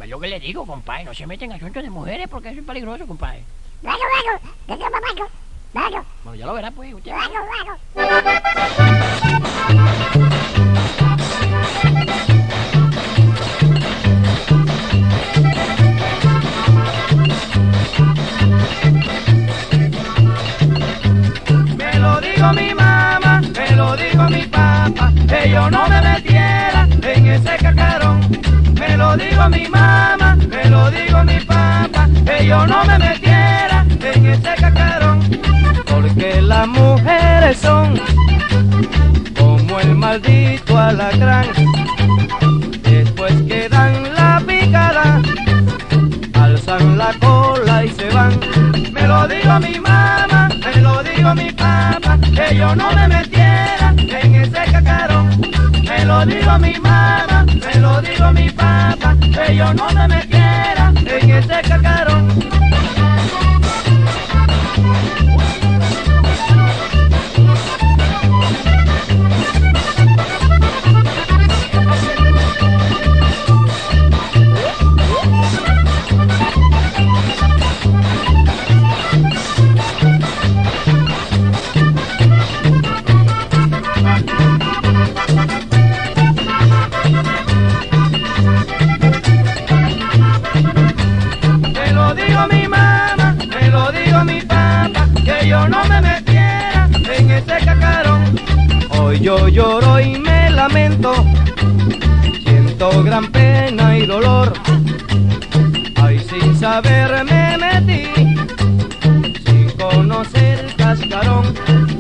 Es lo que le digo, compadre, no se meten en asuntos de mujeres porque eso es peligroso, compadre. Bueno, ¿qué te pasa? Bueno, Bueno, ya lo verá, pues, usted. bueno. Me lo dijo mi mamá, me lo dijo mi papá, que yo no me metiera en ese cacarón. Me lo dijo mi mamá, me lo dijo mi papá, que yo no me metiera en ese cacarón. Porque las mujeres son como el maldito alacrán. Después que dan la picada, alzan la cola y se van. Me lo dijo mi mamá, me lo dijo mi papá, que yo no me metiera en ese cacarón. Me lo dijo mi mamá, me lo dijo mi papá, que yo no me metiera en ese cacarón. Yo no me metiera en ese cacarón. Hoy yo lloro y me lamento, siento gran pena y dolor. Ay, sin saber me metí, sin conocer el cascarón.